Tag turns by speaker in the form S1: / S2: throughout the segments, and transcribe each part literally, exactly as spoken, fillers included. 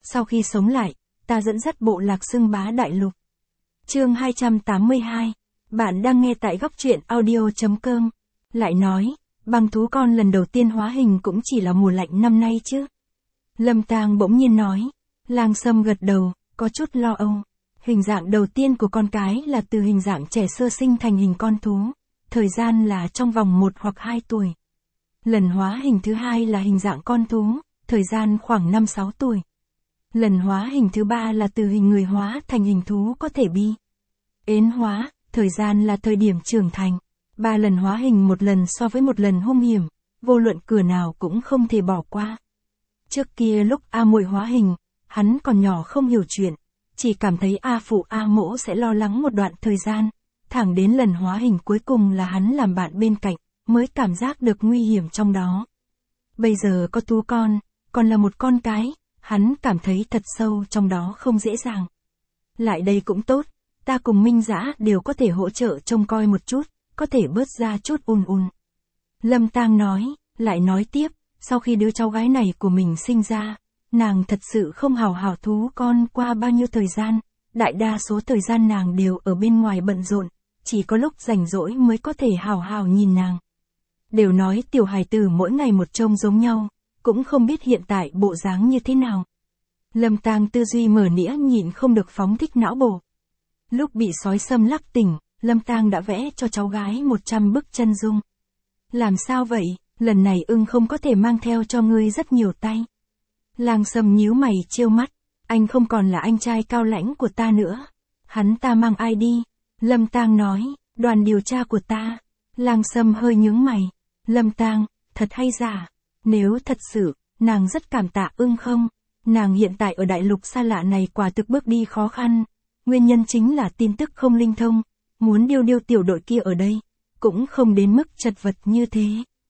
S1: Sau khi sống lại, ta dẫn dắt bộ lạc xưng bá đại lục. Chương hai trăm tám mươi hai. Bạn đang nghe tại góc truyện audio chấm com. Lại nói, băng thú con lần đầu tiên hóa hình cũng chỉ là mùa lạnh năm nay chứ. Lâm Tang bỗng nhiên nói. Lang Sâm gật đầu, có chút lo âu. Hình dạng đầu tiên của con cái là từ hình dạng trẻ sơ sinh thành hình con thú. Thời gian là trong vòng một hoặc hai tuổi. Lần hóa hình thứ hai là hình dạng con thú, thời gian khoảng năm sáu tuổi. Lần hóa hình thứ ba là từ hình người hóa thành hình thú có thể bi. Ến hóa, thời gian là thời điểm trưởng thành. Ba lần hóa hình một lần so với một lần hung hiểm, vô luận cửa nào cũng không thể bỏ qua. Trước kia lúc A Muội hóa hình, hắn còn nhỏ không hiểu chuyện, chỉ cảm thấy A Phụ A Mỗ sẽ lo lắng một đoạn thời gian, thẳng đến lần hóa hình cuối cùng là hắn làm bạn bên cạnh, mới cảm giác được nguy hiểm trong đó. Bây giờ có thú con, còn là một con cái, hắn cảm thấy thật sâu trong đó không dễ dàng. Lại đây cũng tốt, ta cùng Minh Dã đều có thể hỗ trợ trông coi một chút, có thể bớt ra chút ùn ùn. Lâm Tang nói, lại nói tiếp, sau khi đứa cháu gái này của mình sinh ra, nàng thật sự không hào hào thú con qua bao nhiêu thời gian, đại đa số thời gian nàng đều ở bên ngoài bận rộn, chỉ có lúc rảnh rỗi mới có thể hào hào nhìn nàng. Đều nói tiểu hài tử mỗi ngày một trông giống nhau, cũng không biết hiện tại bộ dáng như thế nào. Lâm Tang tư duy mở nĩa nhịn không được phóng thích não bộ. Lúc bị sói xâm lắc tỉnh, Lâm Tang đã vẽ cho cháu gái một trăm bức chân dung. Làm sao vậy, lần này ưng không có thể mang theo cho ngươi rất nhiều tay. Lang Sâm nhíu mày trêu mắt, anh không còn là anh trai cao lãnh của ta nữa. Hắn ta mang ai đi? Lâm Tang nói, đoàn điều tra của ta. Lang Sâm hơi nhướng mày. Lâm Tang, thật hay giả? Nếu thật sự, nàng rất cảm tạ ưng không? Nàng hiện tại ở đại lục xa lạ này quả thực bước đi khó khăn. Nguyên nhân chính là tin tức không linh thông. Muốn điêu điêu tiểu đội kia ở đây, cũng không đến mức chật vật như thế.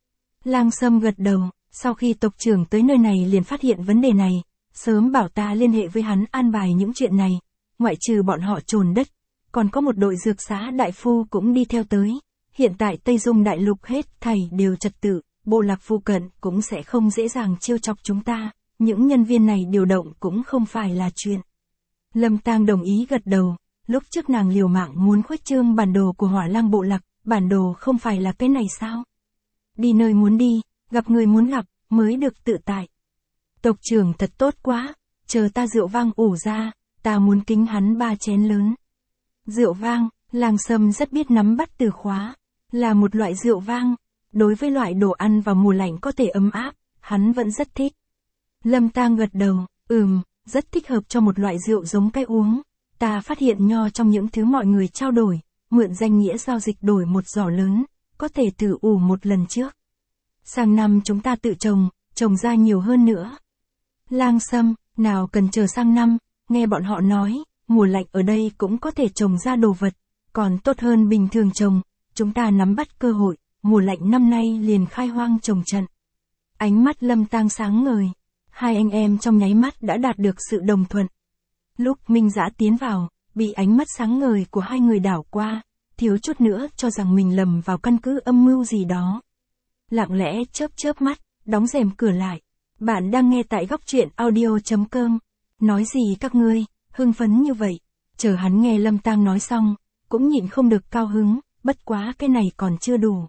S1: Lang Sâm gật đầu, sau khi tộc trưởng tới nơi này liền phát hiện vấn đề này, sớm bảo ta liên hệ với hắn an bài những chuyện này, ngoại trừ bọn họ trồn đất, còn có một đội dược xá đại phu cũng đi theo tới. Hiện tại Tây Dung đại lục hết thảy đều trật tự, bộ lạc phụ cận cũng sẽ không dễ dàng trêu chọc chúng ta, những nhân viên này điều động cũng không phải là chuyện. Lâm Tang đồng ý gật đầu, lúc trước nàng liều mạng muốn khuếch trương bản đồ của Hỏa Lang bộ lạc, bản đồ không phải là cái này sao? Đi nơi muốn đi, gặp người muốn gặp, mới được tự tại. Tộc trưởng thật tốt quá, chờ ta rượu vang ủ ra, ta muốn kính hắn ba chén lớn. Rượu vang, Lang Sâm rất biết nắm bắt từ khóa, là một loại rượu vang, đối với loại đồ ăn vào mùa lạnh có thể ấm áp, hắn vẫn rất thích. Lâm Tang gật đầu, ừm, rất thích hợp cho một loại rượu giống cái uống. Ta phát hiện nho trong những thứ mọi người trao đổi, mượn danh nghĩa giao dịch đổi một giỏ lớn, có thể thử ủ một lần trước. Sang năm chúng ta tự trồng, trồng ra nhiều hơn nữa. Lang Sâm, nào cần chờ sang năm, nghe bọn họ nói, mùa lạnh ở đây cũng có thể trồng ra đồ vật, còn tốt hơn bình thường trồng, chúng ta nắm bắt cơ hội, mùa lạnh năm nay liền khai hoang trồng trận. Ánh mắt Lâm Tang sáng ngời, hai anh em trong nháy mắt đã đạt được sự đồng thuận. Lúc Minh Dã tiến vào, bị ánh mắt sáng ngời của hai người đảo qua, thiếu chút nữa cho rằng mình lầm vào căn cứ âm mưu gì đó. Lặng lẽ chớp chớp mắt, đóng rèm cửa lại. Bạn đang nghe tại góc truyện audio chấm com. Nói gì các ngươi, hưng phấn như vậy. Chờ hắn nghe Lâm Tang nói xong, cũng nhịn không được cao hứng, bất quá cái này còn chưa đủ.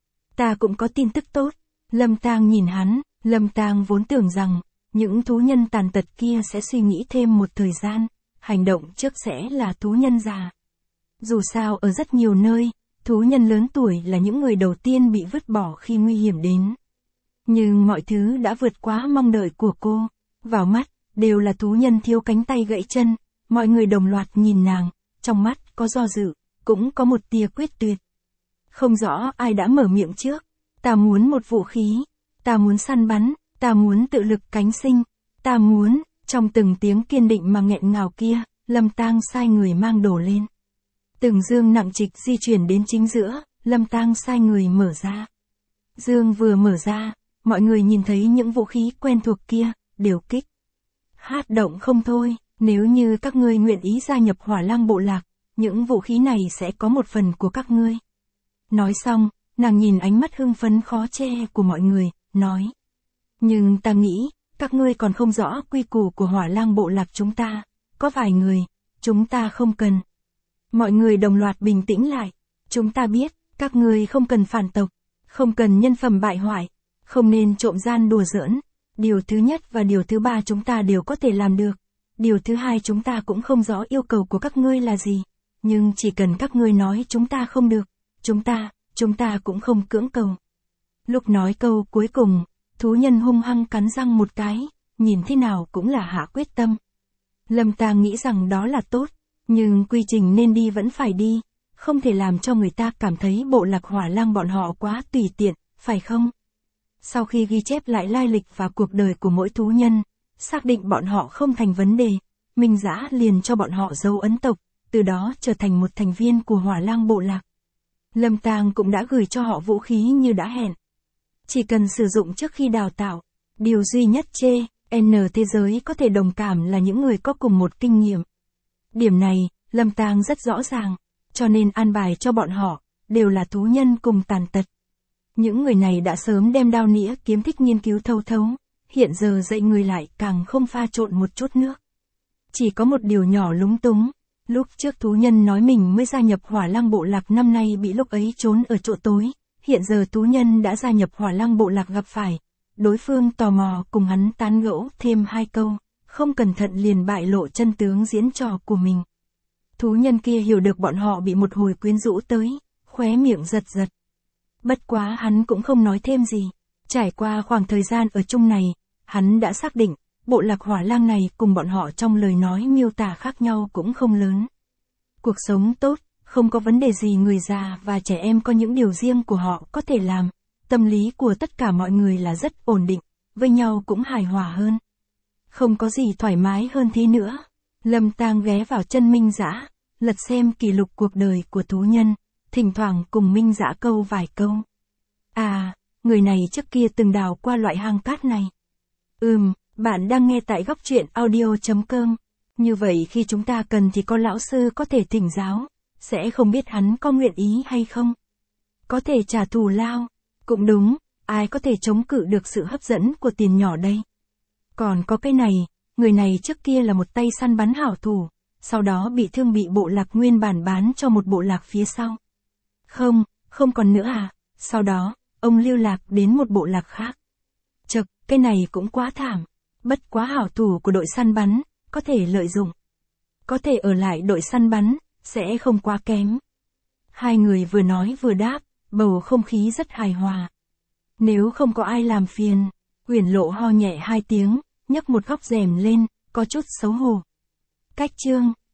S1: Ta cũng có tin tức tốt. Lâm Tang nhìn hắn, Lâm Tang vốn tưởng rằng, những thú nhân tàn tật kia sẽ suy nghĩ thêm một thời gian, hành động trước sẽ là thú nhân già. Dù sao ở rất nhiều nơi, thú nhân lớn tuổi là những người đầu tiên bị vứt bỏ khi nguy hiểm đến. Nhưng mọi thứ đã vượt quá mong đợi của cô, vào mắt, đều là thú nhân thiếu cánh tay gãy chân, mọi người đồng loạt nhìn nàng, trong mắt có do dự, cũng có một tia quyết tuyệt. Không rõ ai đã mở miệng trước, ta muốn một vũ khí, ta muốn săn bắn, ta muốn tự lực cánh sinh, ta muốn, trong từng tiếng kiên định mà nghẹn ngào kia, Lâm Tang sai người mang đồ lên. Từng dương nặng trịch di chuyển đến chính giữa, Lâm Tang sai người mở ra. Dương vừa mở ra, mọi người nhìn thấy những vũ khí quen thuộc kia, đều kích. Hát động không thôi, nếu như các ngươi nguyện ý gia nhập Hỏa Lang bộ lạc, những vũ khí này sẽ có một phần của các ngươi. Nói xong, nàng nhìn ánh mắt hưng phấn khó che của mọi người, nói. Nhưng ta nghĩ, Các ngươi còn không rõ quy củ của hỏa lang bộ lạc chúng ta, có vài người, chúng ta không cần. Mọi người đồng loạt bình tĩnh lại, chúng ta biết, các ngươi không cần phản tộc, không cần nhân phẩm bại hoại, không nên trộm gian đùa giỡn. Điều thứ nhất và điều thứ ba chúng ta đều có thể làm được. Điều thứ hai chúng ta cũng không rõ yêu cầu của các ngươi là gì, nhưng chỉ cần các ngươi nói chúng ta không được, chúng ta, chúng ta cũng không cưỡng cầu. Lúc nói câu cuối cùng, thú nhân hung hăng cắn răng một cái, nhìn thế nào cũng là hạ quyết tâm. Lâm Tang nghĩ rằng đó là tốt, nhưng quy trình nên đi vẫn phải đi, không thể làm cho người ta cảm thấy bộ lạc hỏa lang bọn họ quá tùy tiện, phải không? Sau khi ghi chép lại lai lịch và cuộc đời của mỗi thú nhân, xác định bọn họ không thành vấn đề, Minh Dã liền cho bọn họ dấu ấn tộc, từ đó trở thành một thành viên của hỏa lang bộ lạc. Lâm Tang cũng đã gửi cho họ vũ khí như đã hẹn. Chỉ cần sử dụng trước khi đào tạo. Điều duy nhất chê, N thế giới có thể đồng cảm là những người có cùng một kinh nghiệm. Điểm này, Lâm Tang rất rõ ràng, cho nên an bài cho bọn họ, đều là thú nhân cùng tàn tật. Những người này đã sớm đem đao nĩa kiếm thích nghiên cứu thấu thấu, hiện giờ dạy người lại càng không pha trộn một chút nước. Chỉ có một điều nhỏ lúng túng, lúc trước thú nhân nói mình mới gia nhập hỏa lang bộ lạc năm nay bị lúc ấy trốn ở chỗ tối, hiện giờ thú nhân đã gia nhập hỏa lang bộ lạc gặp phải. Đối phương tò mò cùng hắn tán gẫu thêm hai câu, không cẩn thận liền bại lộ chân tướng diễn trò của mình. Thú nhân kia hiểu được bọn họ bị một hồi quyến rũ tới, khóe miệng giật giật. Bất quá hắn cũng không nói thêm gì. Trải qua khoảng thời gian ở chung này, hắn đã xác định, bộ lạc hỏa lang này cùng bọn họ trong lời nói miêu tả khác nhau cũng không lớn. Cuộc sống tốt, không có vấn đề gì, người già và trẻ em có những điều riêng của họ có thể làm. Tâm lý của tất cả mọi người là rất ổn định, với nhau cũng hài hòa hơn. Không có gì thoải mái hơn thế nữa. Lâm Tang ghé vào chân Minh Dã, lật xem kỷ lục cuộc đời của thú nhân, thỉnh thoảng cùng Minh Dã câu vài câu. À, người này trước kia từng đào qua loại hang cát này. Ừm, bạn đang nghe tại góc truyện audio chấm com. Như vậy khi chúng ta cần thì có lão sư có thể thỉnh giáo, sẽ không biết hắn có nguyện ý hay không. Có thể trả thù lao. Cũng đúng, ai có thể chống cự được sự hấp dẫn của tiền nhỏ đây. Còn có cái này, người này trước kia là một tay săn bắn hảo thủ, sau đó bị thương bị bộ lạc nguyên bản bán cho một bộ lạc phía sau. Không, không còn nữa à, sau đó, ông lưu lạc đến một bộ lạc khác. Chật, cái này cũng quá thảm, bất quá hảo thủ của đội săn bắn, có thể lợi dụng. Có thể ở lại đội săn bắn, sẽ không quá kém. Hai người vừa nói vừa đáp. Bầu không khí rất hài hòa. Nếu không có ai làm phiền, Uyển Lộ ho nhẹ hai tiếng, nhấc một góc rèm lên, có chút xấu hổ. Cách chương